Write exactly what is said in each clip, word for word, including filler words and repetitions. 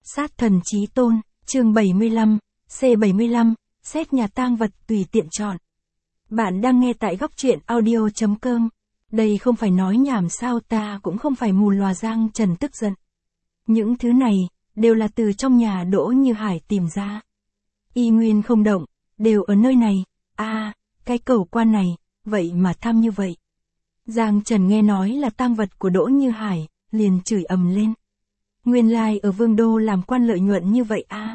Sát thần chí tôn, chương bảy mươi lăm, C bảy mươi lăm, xét nhà tang vật tùy tiện chọn. Bạn đang nghe tại góc truyện audio chấm com. Đây không phải nói nhảm sao, ta cũng không phải mù lòa. Giang Trần tức giận. Những thứ này, đều là từ trong nhà Đỗ Như Hải tìm ra. Y nguyên không động, đều ở nơi này. a à, cái cầu quan này, vậy mà tham như vậy. Giang Trần nghe nói là tang vật của Đỗ Như Hải, liền chửi ầm lên. Nguyên lai like ở Vương Đô làm quan lợi nhuận như vậy a à.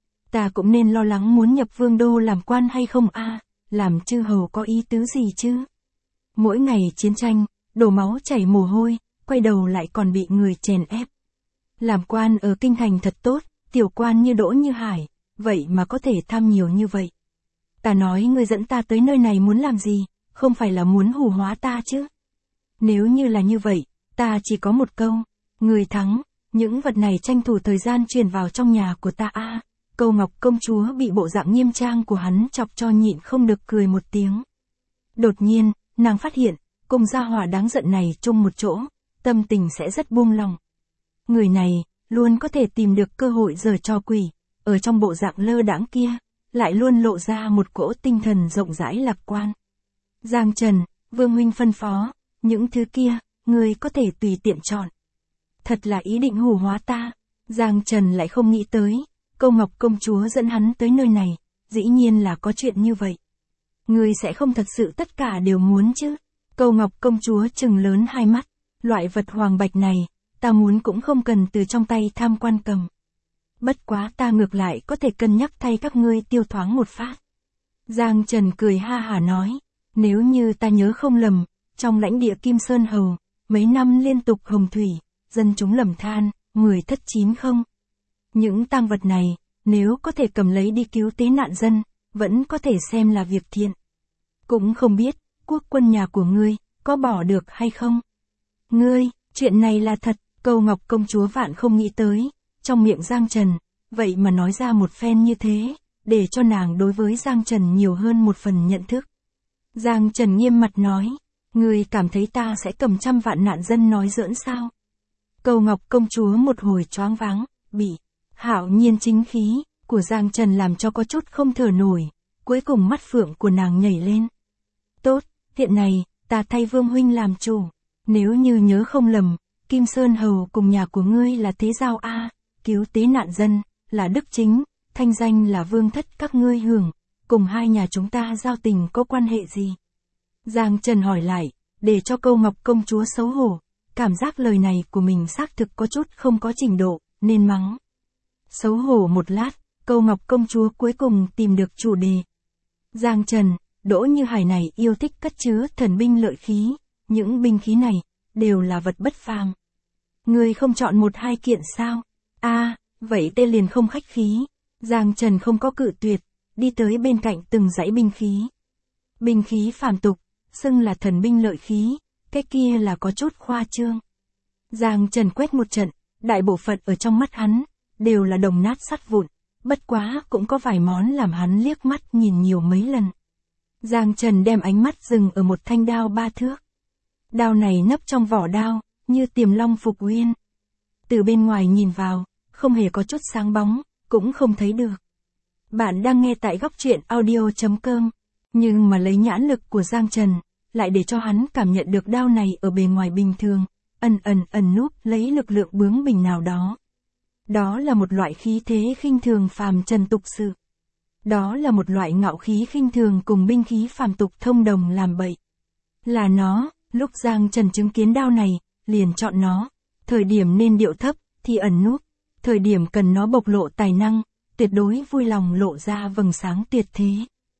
Ta cũng nên lo lắng muốn nhập Vương Đô làm quan hay không a à. Làm chư hầu có ý tứ gì chứ? Mỗi ngày chiến tranh, đổ máu chảy mồ hôi, quay đầu lại còn bị người chèn ép. Làm quan ở kinh thành thật tốt, tiểu quan như Đỗ Như Hải, vậy mà có thể tham nhiều như vậy. Ta nói ngươi dẫn ta tới nơi này muốn làm gì, không phải là muốn hù hóa ta chứ? Nếu như là như vậy, ta chỉ có một câu, người thắng, những vật này tranh thủ thời gian truyền vào trong nhà của ta a. À, Câu Ngọc công chúa bị bộ dạng nghiêm trang của hắn chọc cho nhịn không được cười một tiếng. Đột nhiên, nàng phát hiện, cùng gia hỏa đáng giận này chung một chỗ, tâm tình sẽ rất buông lòng. Người này, luôn có thể tìm được cơ hội giở trò quỷ, ở trong bộ dạng lơ đãng kia, lại luôn lộ ra một cỗ tinh thần rộng rãi lạc quan. Giang Trần, Vương huynh phân phó, những thứ kia, người có thể tùy tiện chọn. Thật là ý định hù hóa ta. Giang Trần lại không nghĩ tới, Câu Ngọc công chúa dẫn hắn tới nơi này, dĩ nhiên là có chuyện như vậy. Người sẽ không thật sự tất cả đều muốn chứ? Câu Ngọc công chúa trừng lớn hai mắt, loại vật hoàng bạch này, ta muốn cũng không cần từ trong tay tham quan cầm. Bất quá ta ngược lại có thể cân nhắc thay các ngươi tiêu thoáng một phát. Giang Trần cười ha hả nói, nếu như ta nhớ không lầm, trong lãnh địa Kim Sơn Hầu, mấy năm liên tục hồng thủy, dân chúng lầm than, người thất chín không. Những tang vật này, nếu có thể cầm lấy đi cứu tế nạn dân, vẫn có thể xem là việc thiện. Cũng không biết, quốc quân nhà của ngươi, có bỏ được hay không? Ngươi, chuyện này là thật, Câu Ngọc công chúa vạn không nghĩ tới, trong miệng Giang Trần, vậy mà nói ra một phen như thế, để cho nàng đối với Giang Trần nhiều hơn một phần nhận thức. Giang Trần nghiêm mặt nói, ngươi cảm thấy ta sẽ cầm trăm vạn nạn dân nói giỡn sao? Câu Ngọc công chúa một hồi choáng váng, bị hạo nhiên chính khí của Giang Trần làm cho có chút không thở nổi, cuối cùng mắt phượng của nàng nhảy lên. Tốt, hiện này, ta thay Vương huynh làm chủ, nếu như nhớ không lầm, Kim Sơn Hầu cùng nhà của ngươi là thế giao a, à, cứu tế nạn dân, là đức chính, thanh danh là vương thất các ngươi hưởng, cùng hai nhà chúng ta giao tình có quan hệ gì? Giang Trần hỏi lại, để cho Câu Ngọc công chúa xấu hổ, cảm giác lời này của mình xác thực có chút không có trình độ, nên mắng. Xấu hổ một lát, Câu Ngọc công chúa cuối cùng tìm được chủ đề. Giang Trần, Đỗ Như Hải này yêu thích cất chứa thần binh lợi khí, những binh khí này, đều là vật bất phàm. Ngươi không chọn một hai kiện sao? a à, vậy tê liền không khách khí. Giang Trần không có cự tuyệt, đi tới bên cạnh từng dãy binh khí. Binh khí phàm tục, xưng là thần binh lợi khí, cái kia là có chút khoa trương. Giang Trần quét một trận, đại bộ phận ở trong mắt hắn, đều là đồng nát sắt vụn, bất quá cũng có vài món làm hắn liếc mắt nhìn nhiều mấy lần. Giang Trần đem ánh mắt dừng ở một thanh đao ba thước. Đao này nấp trong vỏ đao, như tiềm long phục uyên. Từ bên ngoài nhìn vào, không hề có chút sáng bóng, cũng không thấy được. Bạn đang nghe tại góc truyện audio chấm com, nhưng mà lấy nhãn lực của Giang Trần, lại để cho hắn cảm nhận được đao này ở bề ngoài bình thường, ẩn ẩn ẩn núp lấy lực lượng bướng bỉnh nào đó. Đó là một loại khí thế khinh thường phàm trần tục sự. Đó là một loại ngạo khí khinh thường cùng binh khí phàm tục thông đồng làm bậy. Là nó, lúc Giang Trần chứng kiến đao này, liền chọn nó. Thời điểm nên điệu thấp, thì ẩn núp. Thời điểm cần nó bộc lộ tài năng, tuyệt đối vui lòng lộ ra vầng sáng tuyệt thế.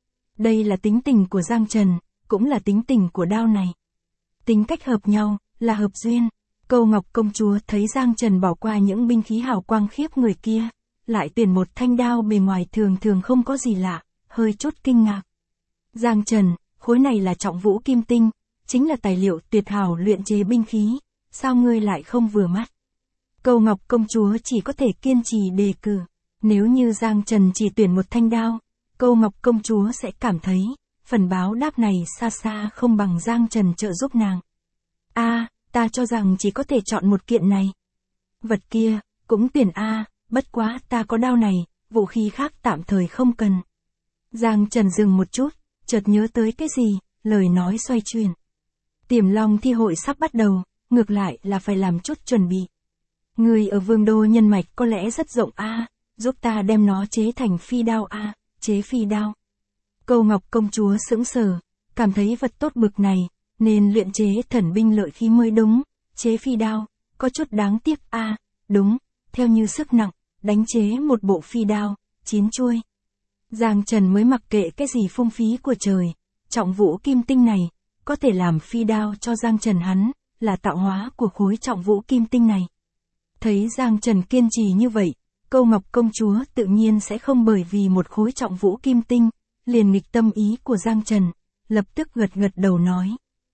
Đây là tính tình của Giang Trần, cũng là tính tình của đao này. Tính cách hợp nhau, là hợp duyên. Câu Ngọc công chúa thấy Giang Trần bỏ qua những binh khí hào quang khiếp người kia, lại tuyển một thanh đao bề ngoài thường thường không có gì lạ, hơi chút kinh ngạc. Giang Trần, khối này là trọng vũ kim tinh, chính là tài liệu tuyệt hảo luyện chế binh khí, sao ngươi lại không vừa mắt? Câu Ngọc công chúa chỉ có thể kiên trì đề cử, nếu như Giang Trần chỉ tuyển một thanh đao, Câu Ngọc công chúa sẽ cảm thấy, phần báo đáp này xa xa không bằng Giang Trần trợ giúp nàng. a à, ta cho rằng chỉ có thể chọn một kiện này. Vật kia, cũng tuyển a, bất quá ta có đao này, vũ khí khác tạm thời không cần. Giang Trần dừng một chút, chợt nhớ tới cái gì, lời nói xoay chuyển. Tiềm Long thi hội sắp bắt đầu, ngược lại là phải làm chút chuẩn bị. Người ở Vương Đô nhân mạch có lẽ rất rộng a, giúp ta đem nó chế thành phi đao a, chế phi đao. Câu Ngọc công chúa sững sờ, cảm thấy vật tốt bực này, nên luyện chế thần binh lợi khí mới đúng, chế phi đao, có chút đáng tiếc a, đúng, theo như sức nặng, đánh chế một bộ phi đao, chín chuôi. Giang Trần mới mặc kệ cái gì phung phí của trời, trọng vũ kim tinh này, có thể làm phi đao cho Giang Trần hắn, là tạo hóa của khối trọng vũ kim tinh này. Thấy Giang Trần kiên trì như vậy, Câu Ngọc công chúa tự nhiên sẽ không bởi vì một khối trọng vũ kim tinh, liền nghịch tâm ý của Giang Trần, lập tức gật gật đầu nói.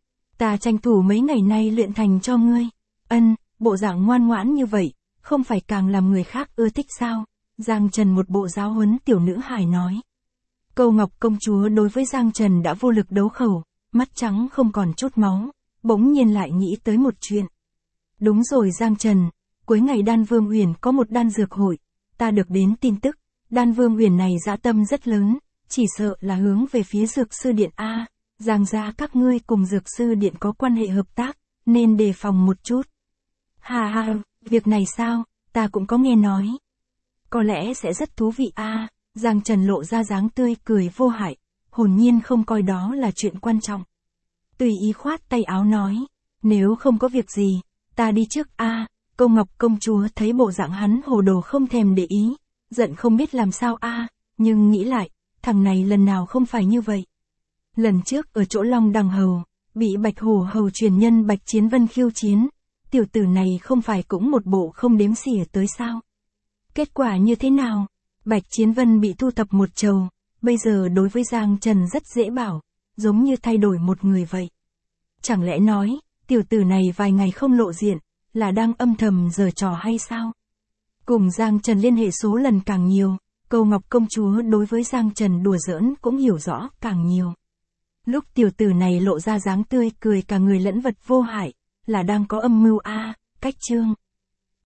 Ta tranh thủ mấy ngày nay luyện thành cho ngươi. Ân, bộ dạng ngoan ngoãn như vậy, không phải càng làm người khác ưa thích sao? Giang Trần một bộ giáo huấn tiểu nữ hài nói. Câu Ngọc công chúa đối với Giang Trần đã vô lực đấu khẩu, mắt trắng không còn chút máu, bỗng nhiên lại nghĩ tới một chuyện. Đúng rồi Giang Trần, cuối ngày Đan Vương Huyền có một đan dược hội, ta được đến tin tức, Đan Vương Huyền này dã tâm rất lớn, chỉ sợ là hướng về phía Dược Sư Điện a. Giang gia các ngươi cùng Dược Sư Điện có quan hệ hợp tác, nên đề phòng một chút. Hà hà, việc này sao, ta cũng có nghe nói. Có lẽ sẽ rất thú vị a. Giang Trần lộ ra dáng tươi cười vô hại, hồn nhiên không coi đó là chuyện quan trọng. Tùy ý khoát tay áo nói, nếu không có việc gì, ta đi trước a. Câu Ngọc công chúa thấy bộ dạng hắn hồ đồ không thèm để ý, giận không biết làm sao a, nhưng nghĩ lại, thằng này lần nào không phải như vậy. Lần trước ở chỗ Long Đằng Hầu, bị Bạch Hổ Hầu truyền nhân Bạch Chiến Vân khiêu chiến, tiểu tử này không phải cũng một bộ không đếm xỉa tới sao? Kết quả như thế nào? Bạch Chiến Vân bị thu thập một trầu, bây giờ đối với Giang Trần rất dễ bảo, giống như thay đổi một người vậy. Chẳng lẽ nói, tiểu tử này vài ngày không lộ diện, là đang âm thầm giở trò hay sao? Cùng Giang Trần liên hệ số lần càng nhiều, Câu Ngọc công chúa đối với Giang Trần đùa giỡn cũng hiểu rõ càng nhiều. Lúc tiểu tử này lộ ra dáng tươi cười cả người lẫn vật vô hại, là đang có âm mưu a, cách chương.